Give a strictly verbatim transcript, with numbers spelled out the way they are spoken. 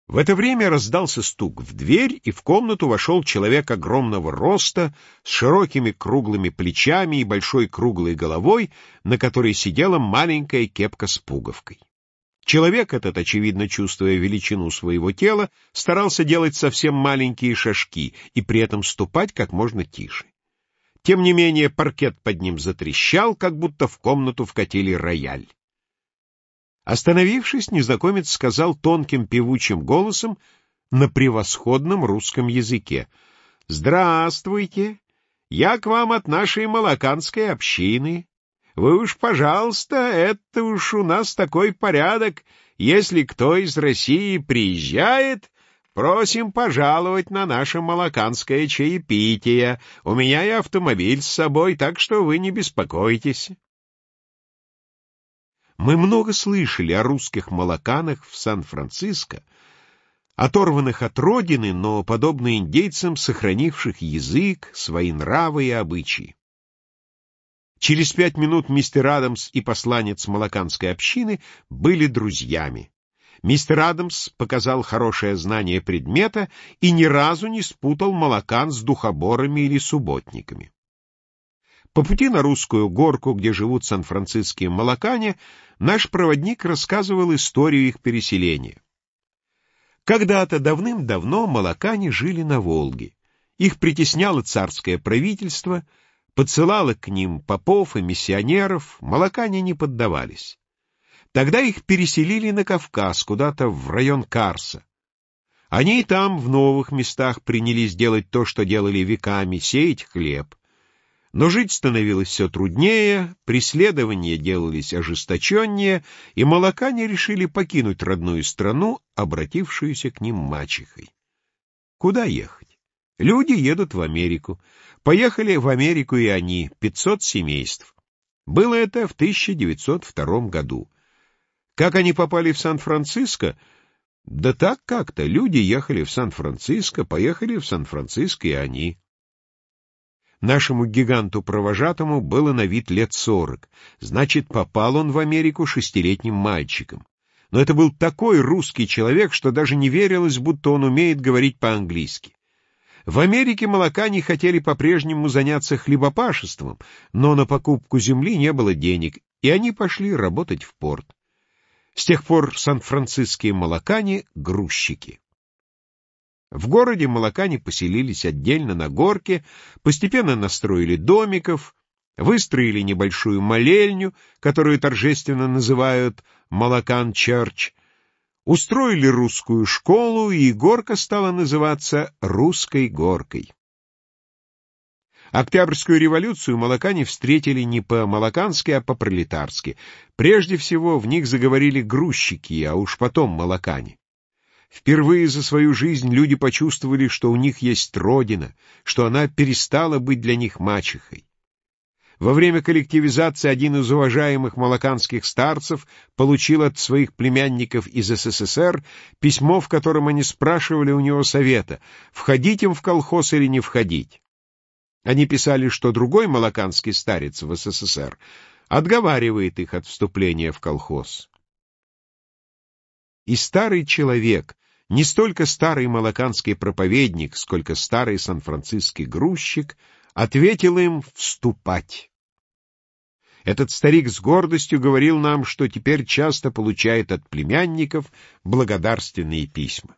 В это время раздался стук в дверь, и в комнату вошел человек огромного роста, с широкими круглыми плечами и большой круглой головой, на которой сидела маленькая кепка с пуговкой. Человек этот, очевидно чувствуя величину своего тела, старался делать совсем маленькие шажки и при этом ступать как можно тише. Тем не менее паркет под ним затрещал, как будто в комнату вкатили рояль. Остановившись, незнакомец сказал тонким певучим голосом на превосходном русском языке: «Здравствуйте! Я к вам от нашей молоканской общины. Вы уж, пожалуйста, это уж у нас такой порядок. Если кто из России приезжает, просим пожаловать на наше молоканское чаепитие. У меня и автомобиль с собой, так что вы не беспокойтесь». Мы много слышали о русских молоканах в Сан-Франциско, оторванных от родины, но, подобно индейцам, сохранивших язык, свои нравы и обычаи. Через пять минут мистер Адамс и посланец молоканской общины были друзьями. Мистер Адамс показал хорошее знание предмета и ни разу не спутал молокан с духоборами или субботниками. По пути на русскую горку, где живут сан-франциские молокане, наш проводник рассказывал историю их переселения. Когда-то давным-давно молокане жили на Волге. Их притесняло царское правительство, подсылало к ним попов и миссионеров, молокане не поддавались. Тогда их переселили на Кавказ, куда-то в район Карса. Они и там, в новых местах, принялись делать то, что делали веками — сеять хлеб. Но жить становилось все труднее, преследования делались ожесточеннее, и молокане решили покинуть родную страну, обратившуюся к ним мачехой. Куда ехать? Люди едут в Америку. Поехали в Америку и они, пятьсот семейств. Было это в тысяча девятьсот втором году. Как они попали в Сан-Франциско? Да так как-то. Люди ехали в Сан-Франциско, поехали в Сан-Франциско и они. Нашему гиганту-провожатому было на вид лет сорок. Значит, попал он в Америку шестилетним мальчиком. Но это был такой русский человек, что даже не верилось, будто он умеет говорить по-английски. В Америке молокане хотели по-прежнему заняться хлебопашеством, но на покупку земли не было денег, и они пошли работать в порт. С тех пор сан-франциские молокане — грузчики. В городе молокане поселились отдельно на горке, постепенно настроили домиков, выстроили небольшую молельню, которую торжественно называют «Молокан-Чёрч», устроили русскую школу, и горка стала называться «Русской горкой». Октябрьскую революцию молокане встретили не по-молокански, а по-пролетарски. Прежде всего в них заговорили грузчики, а уж потом молокане. Впервые за свою жизнь люди почувствовали, что у них есть родина, что она перестала быть для них мачехой. Во время коллективизации один из уважаемых молоканских старцев получил от своих племянников из эс эс эс эр письмо, в котором они спрашивали у него совета, входить им в колхоз или не входить. Они писали, что другой молоканский старец в эс эс эс эр отговаривает их от вступления в колхоз. И старый человек, не столько старый молоканский проповедник, сколько старый сан-франциский грузчик, ответил им вступать. Этот старик с гордостью говорил нам, что теперь часто получает от племянников благодарственные письма.